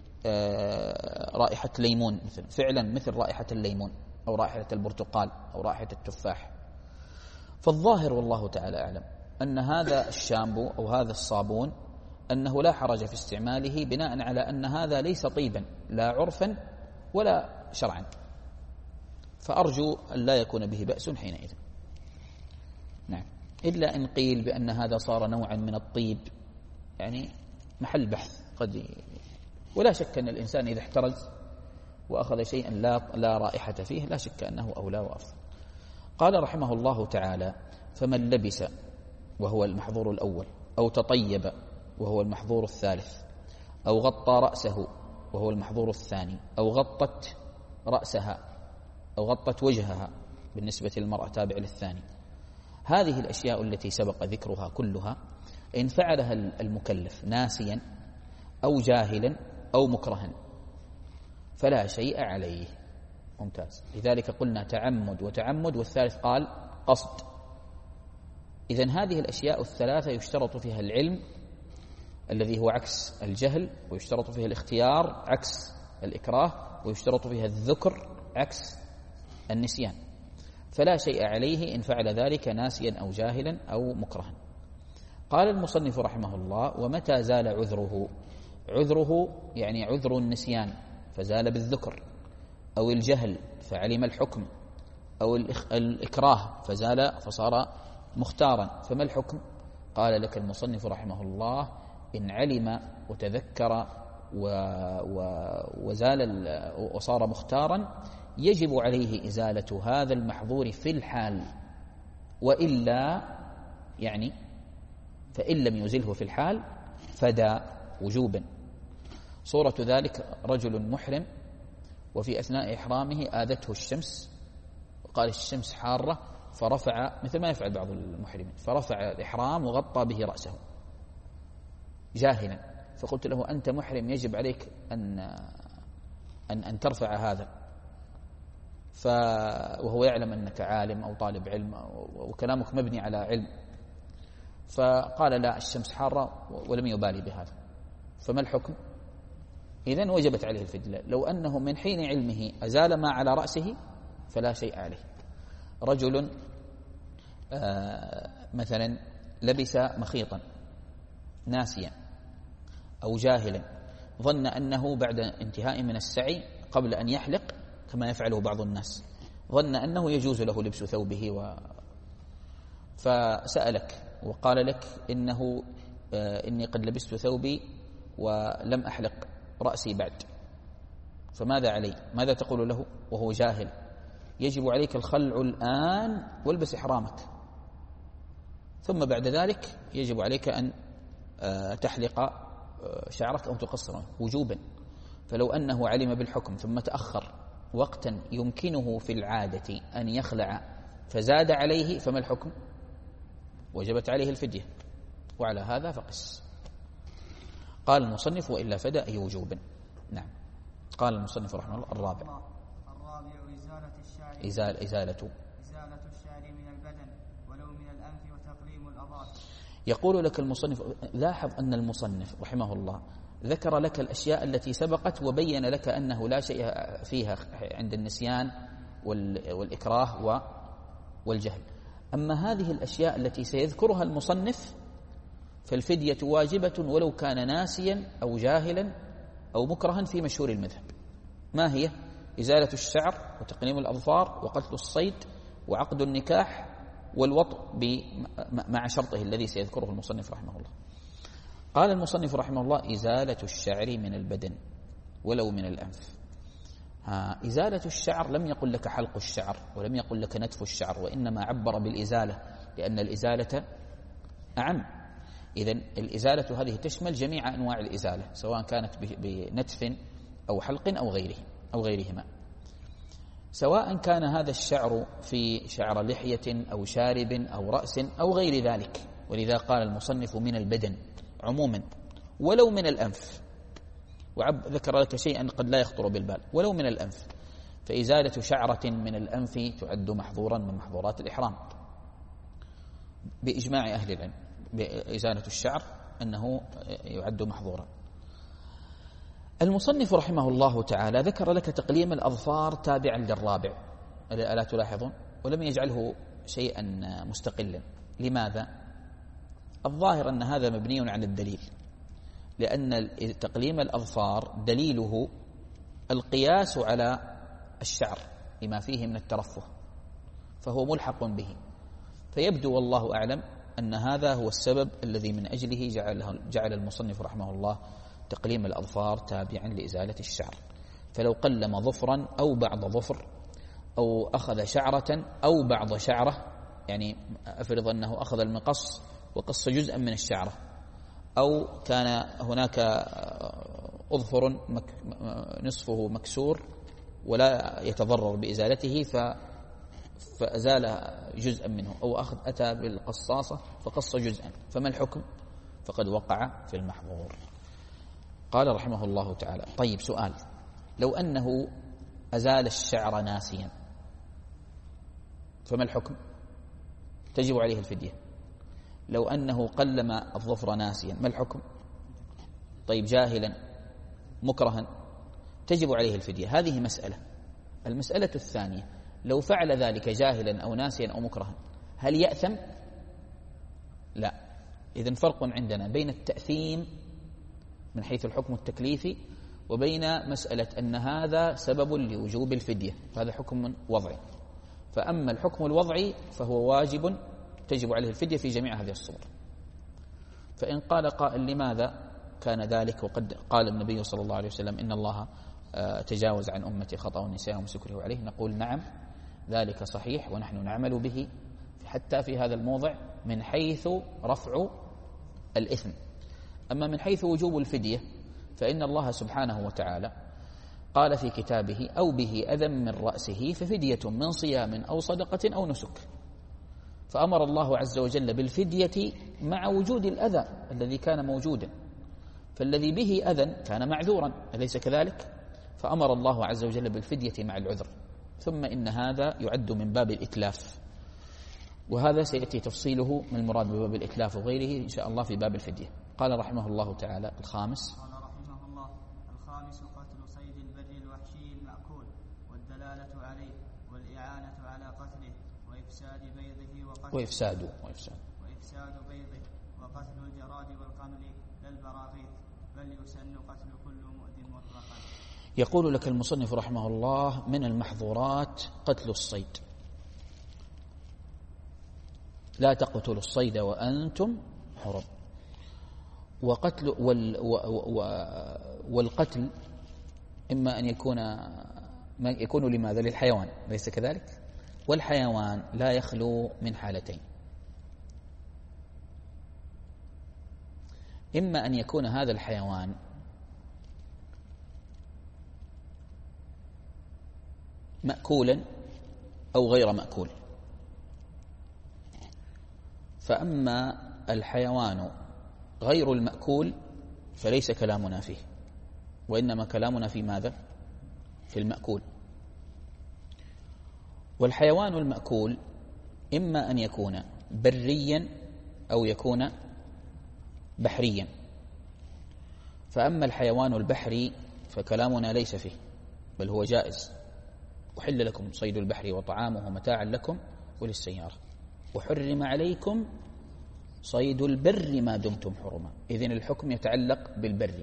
رائحة ليمون مثلا، فعلا مثل رائحة الليمون أو رائحة البرتقال أو رائحة التفاح، فالظاهر والله تعالى أعلم أن هذا الشامبو أو هذا الصابون أنه لا حرج في استعماله بناء على أن هذا ليس طيبا لا عرفا ولا شرعا، فأرجو أن لا يكون به بأس حينئذ. نعم، إلا إن قيل بأن هذا صار نوعا من الطيب، يعني محل بحث قد ي... ولا شك أن الإنسان إذا احترز وأخذ شيئا لا, لا رائحة فيه لا شك أنه أولى وأفضل. قال رحمه الله تعالى: فمن لبس وهو المحظور الأول، أو تطيب وهو المحظور الثالث، أو غطى رأسه وهو المحظور الثاني، أو غطت رأسها أو غطت وجهها بالنسبة للمرأة تابع للثاني، هذه الأشياء التي سبق ذكرها كلها إن فعلها المكلف ناسيا أو جاهلا أو مكرها فلا شيء عليه. ممتاز. لذلك قلنا تعمد وتعمد، والثالث قال قصد. إذن هذه الأشياء الثلاثة يشترط فيها العلم الذي هو عكس الجهل، ويشترط فيها الاختيار عكس الإكراه، ويشترط فيها الذكر عكس النسيان، فلا شيء عليه إن فعل ذلك ناسيا أو جاهلا أو مكرها. قال المصنف رحمه الله: ومتى زال عذره؟ عذره يعني عذر النسيان فزال بالذكر، أو الجهل فعلم الحكم، أو الإكراه فزال فصار مختارا، فما الحكم؟ قال لك المصنف رحمه الله: إن علم وتذكر و و وزال وصار مختارا يجب عليه إزالة هذا المحظور في الحال، وإلا يعني فإن لم يزله في الحال فدى وجوبا. صورة ذلك: رجل محرم وفي أثناء إحرامه آذته الشمس، وقال الشمس حارة، فرفع مثل ما يفعل بعض المحرمين، فرفع الإحرام وغطى به رأسه جاهلا، فقلت له: أنت محرم يجب عليك أن أن, أن ترفع هذا، ف وهو يعلم أنك عالم أو طالب علم وكلامك مبني على علم، فقال: لا، الشمس حارة، ولم يبالي بهذا. فما الحكم؟ إذن وجبت عليه الفدية. لو أنه من حين علمه أزال ما على رأسه فلا شيء عليه. رجل آه مثلا لبس مخيطا ناسيا أو جاهلا، ظن أنه بعد انتهاء من السعي قبل أن يحلق كما يفعله بعض الناس، ظن أنه يجوز له لبس ثوبه و... فسألك وقال لك: إنه آه إني قد لبست ثوبي ولم أحلق رأسي بعد، فماذا علي؟ ماذا تقول له وهو جاهل؟ يجب عليك الخلع الآن والبس إحرامك، ثم بعد ذلك يجب عليك أن تحلق شعرك أو تقصره وجوبا. فلو أنه علم بالحكم ثم تأخر وقتا يمكنه في العادة أن يخلع فزاد عليه، فما الحكم؟ وجبت عليه الفدية، وعلى هذا فقس. قال المصنف: وإلا فدى أي وجوبا. نعم. قال المصنف رحمه الله: الرابع الرابع إزالة الشعر إزالة إزالة إزالة الشعر من البدن ولو من الأنف وتقليم الأظافر. يقول لك المصنف، لاحظ أن المصنف رحمه الله ذكر لك الأشياء التي سبقت وبين لك أنه لا شيء فيها عند النسيان والإكراه والجهل. أما هذه الأشياء التي سيذكرها المصنف فالفدية واجبة ولو كان ناسيا أو جاهلا أو مكرها في مشهور المذهب. ما هي؟ إزالة الشعر وتقليم الأظفار وقتل الصيد وعقد النكاح والوطء مع شرطه الذي سيذكره المصنف رحمه الله. قال المصنف رحمه الله: إزالة الشعر من البدن ولو من الأنف. ها إزالة الشعر لم يقل لك حلق الشعر ولم يقل لك نتف الشعر، وإنما عبر بالإزالة لأن الإزالة أعم. إذن الإزالة هذه تشمل جميع أنواع الإزالة سواء كانت بنتف أو حلق أو غيره أو غيرهما، سواء كان هذا الشعر في شعر لحية أو شارب أو رأس أو غير ذلك. ولذا قال المصنف: من البدن عموما ولو من الأنف، وذكر لك شيئا قد لا يخطر بالبال، ولو من الأنف. فإزالة شعرة من الأنف تعد محظورا من محظورات الإحرام بإجماع أهل العلم، بإزالة الشعر أنه يعد محظورا. المصنف رحمه الله تعالى ذكر لك تقليم الأظفار تابعا للرابع، ألا تلاحظون؟ ولم يجعله شيئا مستقلا. لماذا؟ الظاهر أن هذا مبني عن الدليل، لأن تقليم الأظفار دليله القياس على الشعر لما فيه من الترفه، فهو ملحق به، فيبدو والله أعلم أن هذا هو السبب الذي من أجله جعل, جعل المصنف رحمه الله تقليم الأظفار تابعا لإزالة الشعر. فلو قلم ظفرا أو بعض ظفر أو أخذ شعرة أو بعض شعرة، يعني أفرض أنه أخذ المقص وقص جزءا من الشعرة، أو كان هناك أظفر نصفه مكسور ولا يتضرر بإزالته فأزال جزءا منه، أو أخذ أتى بالقصاصة فقص جزءا، فما الحكم؟ فقد وقع في المحظور. قال رحمه الله تعالى: طيب سؤال، لو أنه أزال الشعر ناسيا فما الحكم؟ تجب عليه الفدية. لو أنه قلم الظفر ناسيا ما الحكم؟ طيب جاهلا مكرها تجب عليه الفدية. هذه مسألة. المسألة الثانية: لو فعل ذلك جاهلا أو ناسيا أو مكرها هل يأثم؟ لا. إذن فرق عندنا بين التأثيم من حيث الحكم التكليفي وبين مسألة أن هذا سبب لوجوب الفدية، هذا حكم وضعي. فأما الحكم الوضعي فهو واجب تجب عليه الفدية في جميع هذه الصور. فإن قال قائل: لماذا كان ذلك وقد قال النبي صلى الله عليه وسلم إن الله تجاوز عن أمتي خطأ ونسيان وسكره عليه؟ نقول: نعم ذلك صحيح، ونحن نعمل به حتى في هذا الموضع من حيث رفع الإثم. أما من حيث وجوب الفدية فإن الله سبحانه وتعالى قال في كتابه: أو به أذى من رأسه ففدية من صيام أو صدقة أو نسك. فأمر الله عز وجل بالفدية مع وجود الأذى الذي كان موجودا، فالذي به أذى كان معذورا، أليس كذلك؟ فأمر الله عز وجل بالفدية مع العذر. ثم إن هذا يعد من باب الإتلاف، وهذا سيأتي تفصيله من المراد بباب الإتلاف وغيره إن شاء الله في باب الفدية. قال رحمه الله تعالى: الخامس. قال رحمه الله: الخامس قتل صيد البر الوحشي المأكول والدلالة عليه والإعانة على قتله وإفساد بيضه وقتله وإفساد وإفساد وإفساد بيضه وقتل الجراد والقمل لا البراغيث، بل يسن قتل كل مؤذ مطلقا. يقول لك المصنف رحمه الله: من المحظورات قتل الصيد. لا تقتلوا الصيد وأنتم حرم. وقتل وال والقتل إما أن يكون يكون لماذا؟ للحيوان، ليس كذلك؟ والحيوان لا يخلو من حالتين: إما أن يكون هذا الحيوان مأكولا أو غير مأكول. فأما الحيوان غير المأكول فليس كلامنا فيه، وإنما كلامنا في ماذا؟ في المأكول. والحيوان المأكول إما أن يكون بريا أو يكون بحريا. فأما الحيوان البحري فكلامنا ليس فيه، بل هو جائز: أحل لكم صيد البحر وطعامه متاعا لكم وللسيارة، وحرم عليكم صيد البر ما دمتم حرما. إذن الحكم يتعلق بالبر.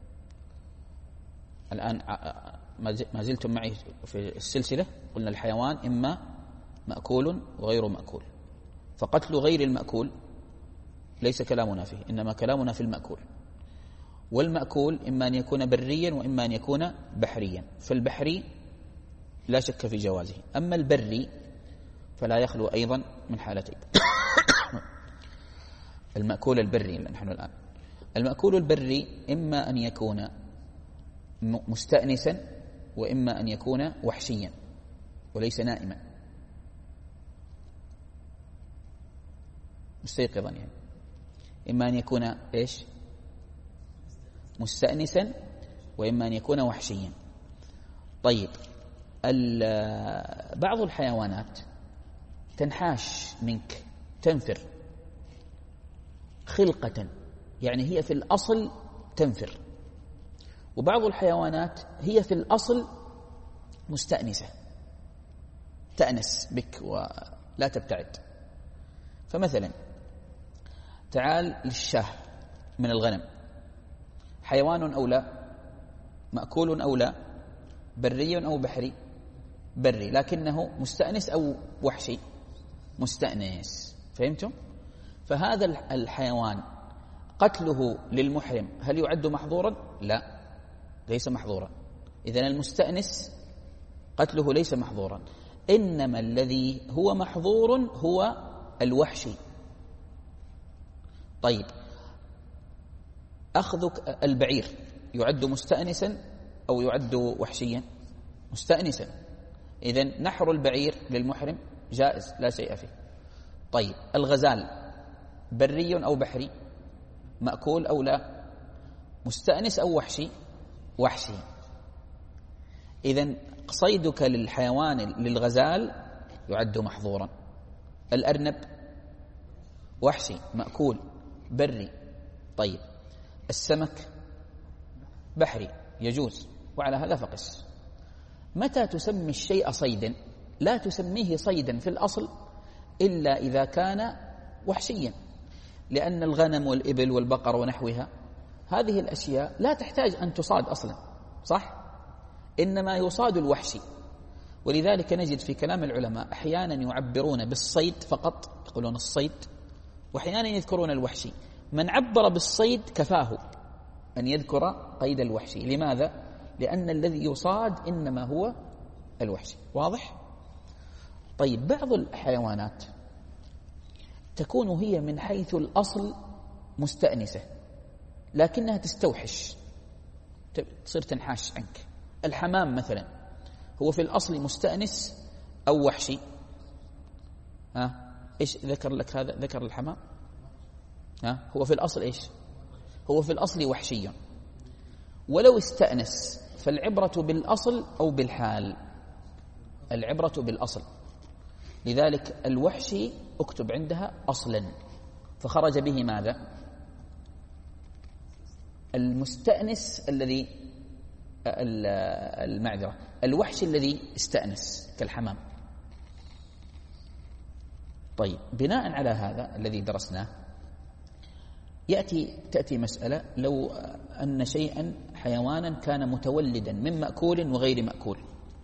الآن ما زلتم معي في السلسلة، قلنا الحيوان إما مأكول وغير مأكول، فقتل غير المأكول ليس كلامنا فيه، إنما كلامنا في المأكول. والمأكول إما أن يكون بريا وإما أن يكون بحريا، فالبحري لا شك في جوازه. أما البري فلا يخلو أيضا من حالتين: المأكول البري نحن الآن المأكول البري إما أن يكون مستأنسا وإما أن يكون وحشيا وليس نائما، مستيقظا، يعني إما أن يكون إيش؟ مستأنسا وإما أن يكون وحشيا. طيب، بعض الحيوانات تنحاش منك، تنفر خلقة، يعني هي في الأصل تنفر. وبعض الحيوانات هي في الأصل مستأنسة، تأنس بك ولا تبتعد. فمثلا تعال للشاه من الغنم، حيوان أو لا؟ مأكول أو لا؟ بري أو بحري؟ بري، لكنه مستأنس أو وحشي؟ مستأنس. فهمتم؟ فهذا الحيوان قتله للمحرم هل يعد محظورا؟ لا، ليس محظورا. إذن المستأنس قتله ليس محظورا، إنما الذي هو محظور هو الوحشي. طيب، أخذك البعير يعد مستأنسا أو يعد وحشيا؟ مستأنسا. إذن نحر البعير للمحرم جائز لا شيء فيه. طيب، الغزال بري أو بحري؟ مأكول أو لا؟ مستأنس أو وحشي؟ وحشي. إذن صيدك للحيوان للغزال يعد محظورا. الأرنب وحشي مأكول بري. طيب، السمك بحري يجوز، وعلى هذا فقس. متى تسمي الشيء صيدا؟ لا تسميه صيدا في الأصل إلا إذا كان وحشيا، لأن الغنم والإبل والبقر ونحوها هذه الأشياء لا تحتاج أن تصاد أصلا، صح؟ إنما يصاد الوحشي. ولذلك نجد في كلام العلماء أحيانا يعبرون بالصيد فقط، يقولون الصيد، وأحيانا يذكرون الوحشي. من عبر بالصيد كفاه أن يذكر قيد الوحشي. لماذا؟ لأن الذي يصاد إنما هو الوحشي. واضح؟ طيب، بعض الحيوانات تكون هي من حيث الأصل مستأنسة لكنها تستوحش، تصير تنحاش عنك. الحمام مثلا هو في الأصل مستأنس أو وحشي؟ ها إيش ذكر لك هذا؟ ذكر الحمام. ها هو في الأصل إيش؟ هو في الأصل وحشي. ولو استأنس فالعبرة بالأصل أو بالحال؟ العبرة بالأصل. لذلك الوحشي اكتب عندها أصلا، فخرج به ماذا؟ المستأنس الذي المعذرة الوحشي الذي استأنس كالحمام. طيب، بناء على هذا الذي درسناه يأتي تأتي مسألة: لو أن شيئا حيوانا كان متولدا من مأكول وغير مأكول.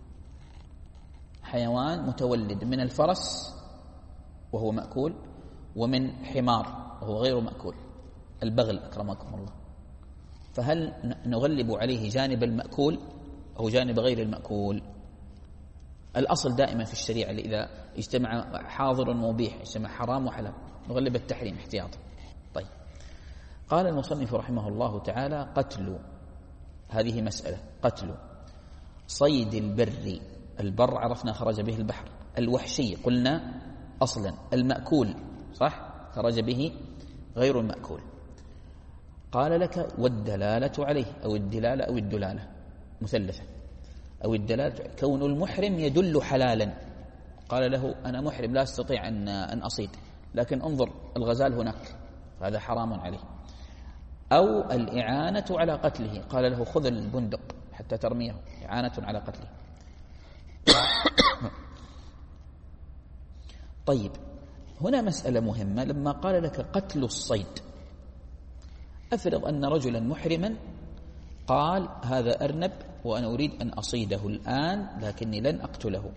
حيوان متولد من الفرس وهو مأكول، ومن حمار وهو غير مأكول، البغل أكرمكم الله. فهل نغلب عليه جانب المأكول أو جانب غير المأكول؟ الأصل دائما في الشريعة إذا اجتمع حاضر ومبيح، اجتمع حرام وحلال، نغلب التحريم احتياطا. طيب، قال المصنف رحمه الله تعالى: قتل، هذه مسألة، قتل صيد البر. البر عرفنا خرج به البحر. الوحشي قلنا أصلا المأكول، صح؟ خرج به غير المأكول. قال لك: والدلالة عليه، أو الدلالة أو الدلالة مثلثة، أو الدلالة كون المحرم يدل حلالا. قال له: أنا محرم لا أستطيع أن أن أصيد، لكن انظر الغزال هناك، هذا حرام عليه. أو الإعانة على قتله، قال له: خذ البندق حتى ترميه، إعانة على قتله. طيب، هنا مسألة مهمة. لما قال لك قتل الصيد، أفرض أن رجلا محرما قال: هذا أرنب وأنا أريد أن أصيده الآن، لكني لن أقتله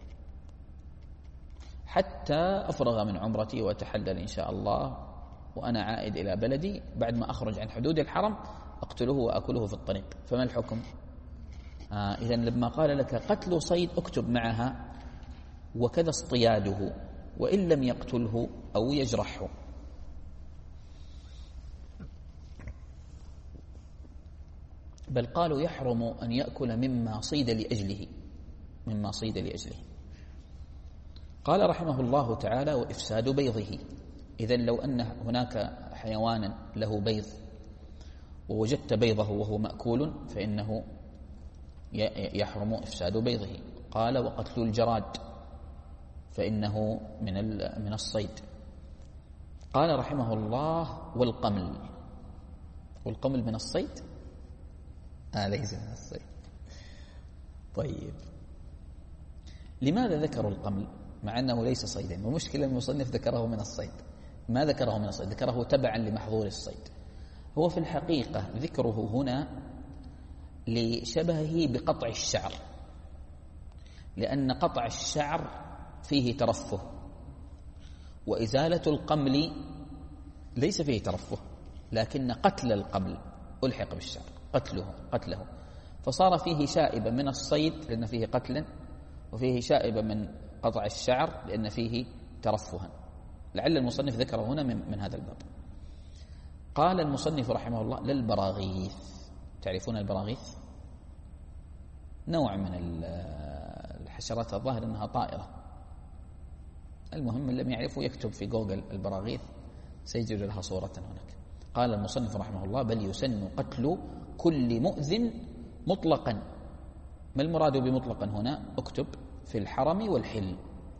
حتى أفرغ من عمرتي وأتحلل إن شاء الله، وأنا عائد إلى بلدي بعد ما أخرج عن حدود الحرم أقتله وأكله في الطريق. فما الحكم؟ آه إذن لما قال لك قتل صيد اكتب معها: وكذا اصطياده وإن لم يقتله أو يجرحه. بل قالوا يحرم أن يأكل مما صيد لأجله، مما صيد لأجله. قال رحمه الله تعالى: وإفساد بيضه. إذن لو أن هناك حيوانا له بيض ووجدت بيضه وهو مأكول فإنه يحرم إفساد بيضه. قال: وقتل الجراد فإنه من من الصيد. قال رحمه الله: والقمل. والقمل من الصيد؟ آه ليس من الصيد. طيب، لماذا ذكروا القمل مع أنه ليس صيدا؟ ومشكلة المصنف ذكره من الصيد. ما ذكره من الصيد؟ ذكره تبعا لمحظور الصيد. هو في الحقيقة ذكره هنا لشبهه بقطع الشعر، لأن قطع الشعر فيه ترفه، وإزالة القمل ليس فيه ترفه، لكن قتل القمل ألحق بالشعر، قتله قتله فصار فيه شائبة من الصيد لأن فيه قتلا، وفيه شائبة من قطع الشعر لأن فيه ترفها. لعل المصنف ذكر هنا من, من هذا الباب. قال المصنف رحمه الله: للبراغيث. تعرفون البراغيث؟ نوع من الحشرات، الظاهر أنها طائرة. المهم من لم يعرفوا يكتب في جوجل البراغيث سيجد لها صورة هناك. قال المصنف رحمه الله: بل يسن قتل كل مؤذن مطلقا. ما المراد بمطلقا هنا؟ اكتب في الحرم والحل،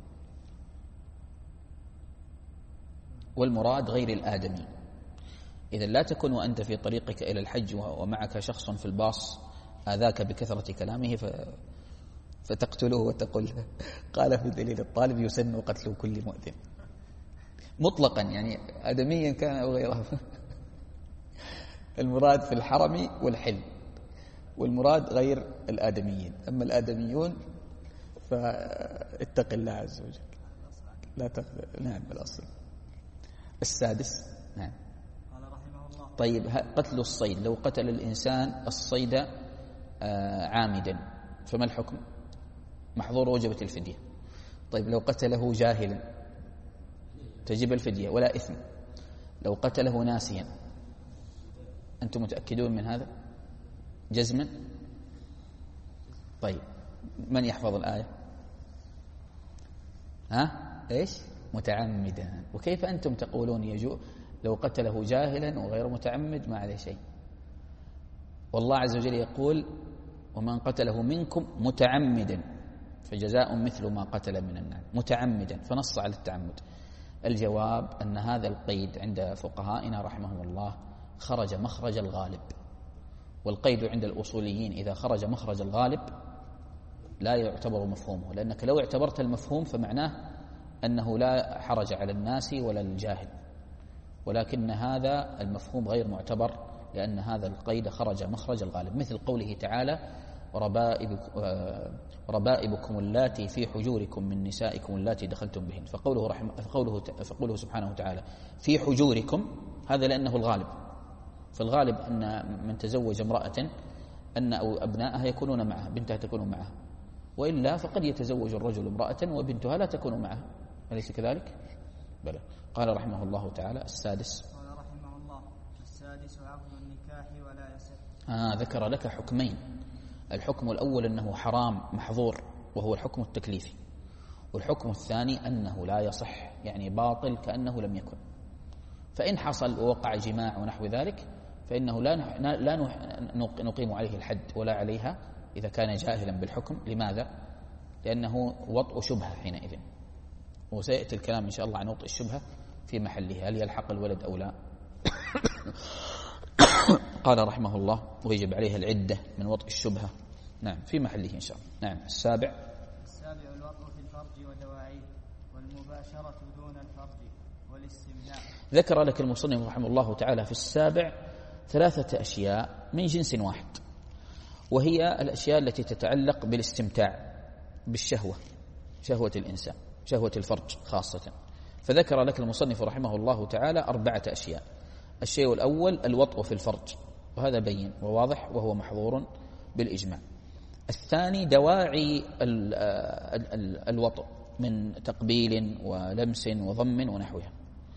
والمراد غير الآدمي. إذا لا تكن وأنت في طريقك إلى الحج ومعك شخص في الباص آذاك بكثرة كلامه فتقتله وتقول قال في دليل الطالب يسن قتل كل مؤذن مطلقا، يعني آدميا كان أو غيره. المراد في الحرم والحل، والمراد غير الآدميين. أما الآدميون فاتق الله عز وجل لا تأخذ. نعم بالأصل. السادس. نعم. قال رحمه الله: طيب قتل الصيد، لو قتل الإنسان الصيد عامدا فما الحكم؟ محظور وجبت الفدية. طيب لو قتله جاهلا تجب الفدية ولا إثم. لو قتله ناسيا أنتم متأكدون من هذا جزما؟ طيب من يحفظ الآية؟ ها؟ إيش؟ متعمدا. وكيف أنتم تقولون يجوز لو قتله جاهلا وغير متعمد ما عليه شيء؟ والله عز وجل يقول: ومن قتله منكم متعمدا فجزاء مثل ما قتل من النار. متعمدا، فنص على التعمد. الجواب أن هذا القيد عند فقهائنا رحمهم الله خرج مخرج الغالب، والقيد عند الأصوليين إذا خرج مخرج الغالب لا يعتبر مفهومه، لأنك لو اعتبرت المفهوم فمعناه أنه لا حرج على الناس ولا الجاهل، ولكن هذا المفهوم غير معتبر لأن هذا القيد خرج مخرج الغالب، مثل قوله تعالى: وربائبكم اللاتي في حجوركم من نسائكم اللاتي دخلتم بهن. فقوله, رحمه فقوله, فقوله سبحانه وتعالى في حجوركم، هذا لأنه الغالب. فالغالب أن من تزوج امرأة أن أو أبنائها يكونون معها، بنتها تكون معها، وإلا فقد يتزوج الرجل امرأة وبنتها لا تكون معها، أليس كذلك؟ بلى. قال رحمه الله تعالى: السادس. قال رحمه الله: السادس عقد النكاح ولا يصح. آه ذكر لك حكمين. الحكم الأول أنه حرام محظور وهو الحكم التكليفي، والحكم الثاني أنه لا يصح يعني باطل كأنه لم يكن. فإن حصل ووقع جماع ونحو ذلك فإنه لا لا نقيم عليه الحد ولا عليها إذا كان جاهلا بالحكم. لماذا؟ لأنه وطء شبهة حينئذ، وسيأتي الكلام إن شاء الله عن وطء الشبهة في محله، هل يلحق الولد أو لا. قال رحمه الله: ويجب عليها العدة من وطء الشبهة. نعم في محله إن شاء الله. نعم. السابع. السابع الوطء في الفرج ودواعيه، والمباشرة دون الفرج، والاستمناء. ذكر لك المصنف رحمه الله تعالى في السابع ثلاثة أشياء من جنس واحد، وهي الأشياء التي تتعلق بالاستمتاع بالشهوة، شهوة الإنسان، شهوة الفرج خاصة. فذكر لك المصنف رحمه الله تعالى أربعة أشياء. الشيء الأول الوطء في الفرج، وهذا بين وواضح وهو محظور بالإجماع. الثاني دواعي ال ال ال الوطء من تقبيل ولمس وضم ونحوها.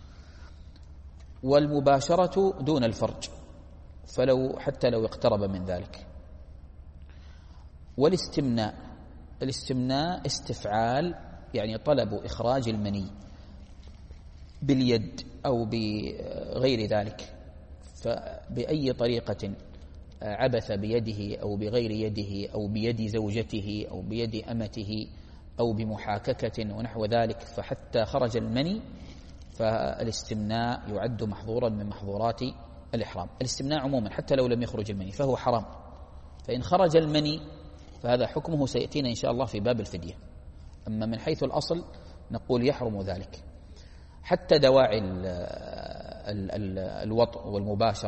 والمباشرة دون الفرج، فلو حتى لو اقترب من ذلك. والاستمناء، الاستمناء استفعال يعني طلب إخراج المني باليد أو بغير ذلك، فبأي طريقة عبث بيده أو بغير يده أو بيد زوجته أو بيد أمته أو بمحاككة ونحو ذلك فحتى خرج المني، فالاستمناء يعد محظورا من محظورات الإحرام. الاستمناء عموما حتى لو لم يخرج المني فهو حرام، فإن خرج المني فهذا حكمه سيأتينا إن شاء الله في باب الفدية. أما من حيث الأصل نقول يحرم ذلك. حتى دواعي ال ال ال الوطء والمباشرة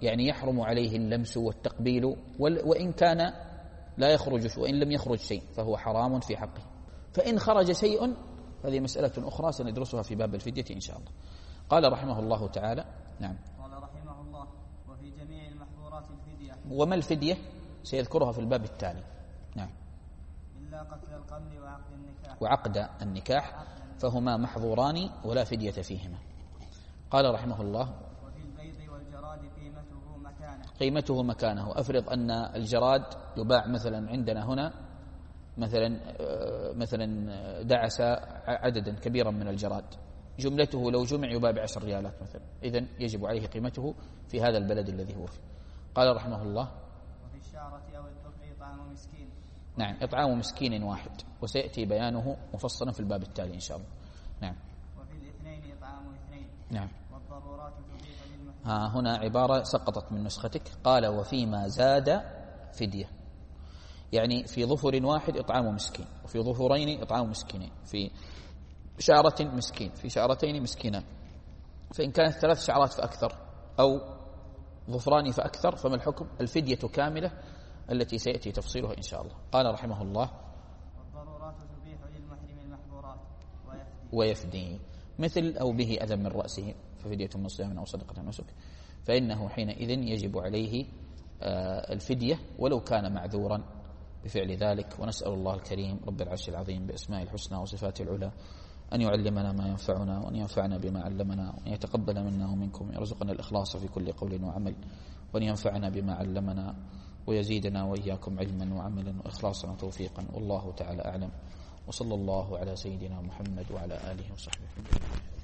يعني يحرم عليه اللمس والتقبيل، وإن كان لا يخرج، وإن لم يخرج شيء فهو حرام في حقه. فإن خرج شيء هذه مسألة أخرى سندرسها في باب الفدية إن شاء الله. قال رحمه الله تعالى. نعم. قال رحمه الله: وفي جميع المحظورات الفدية. وما الفدية سيذكرها في الباب التالي. نعم. إلا قتل القمل وعقد النكاح. وعقد النكاح فهما محظوران ولا فدية فيهما. قال رحمه الله: وفي البيض والجراد قيمته مكانه. قيمته مكانه. أفرض أن الجراد يباع مثلا عندنا هنا مثلا مثلا دعس عددا كبيرا من الجراد، جملته لو جمع يباع بعشر ريالات مثلا، إذن يجب عليه قيمته في هذا البلد الذي هو فيه. قال رحمه الله: وفي الشعرة أو الضفر إطعام مسكين. نعم، إطعام مسكين واحد، وسيأتي بيانه مفصلا في الباب التالي إن شاء الله. نعم. وفي الاثنين إطعام اثنين. نعم. والضرورات تبيح للمحظور. ها هنا عبارة سقطت من نسختك. قال: وفيما زاد فدية، يعني في ظفر واحد إطعام مسكين، وفي ظفرين إطعام مسكينين، في شعرة مسكين، في شعرتين مسكينان. فإن كانت ثلاث شعرات فأكثر أو ظفران فأكثر فما الحكم؟ الفدية كاملة التي سيأتي تفصيلها إن شاء الله. قال رحمه الله: والضرورات تبيح للمحرم المحظورات ويفدي, ويفدي مثل أو به أذى من رأسه ففدية من صيام أو صدقة نسك، فإنه حينئذ يجب عليه الفدية ولو كان معذورا بفعل ذلك. ونسأل الله الكريم رب العرش العظيم بأسماء الحسنى وصفاته العلى أن يعلمنا ما ينفعنا، وأن ينفعنا بما علمنا، وأن يتقبل منا ومنكم، يرزقنا الإخلاص في كل قول وعمل، وأن ينفعنا بما علمنا ويزيدنا وإياكم علما وعملا وإخلاصا وتوفيقا. والله تعالى أعلم، وصلى الله على سيدنا محمد وعلى آله وصحبه.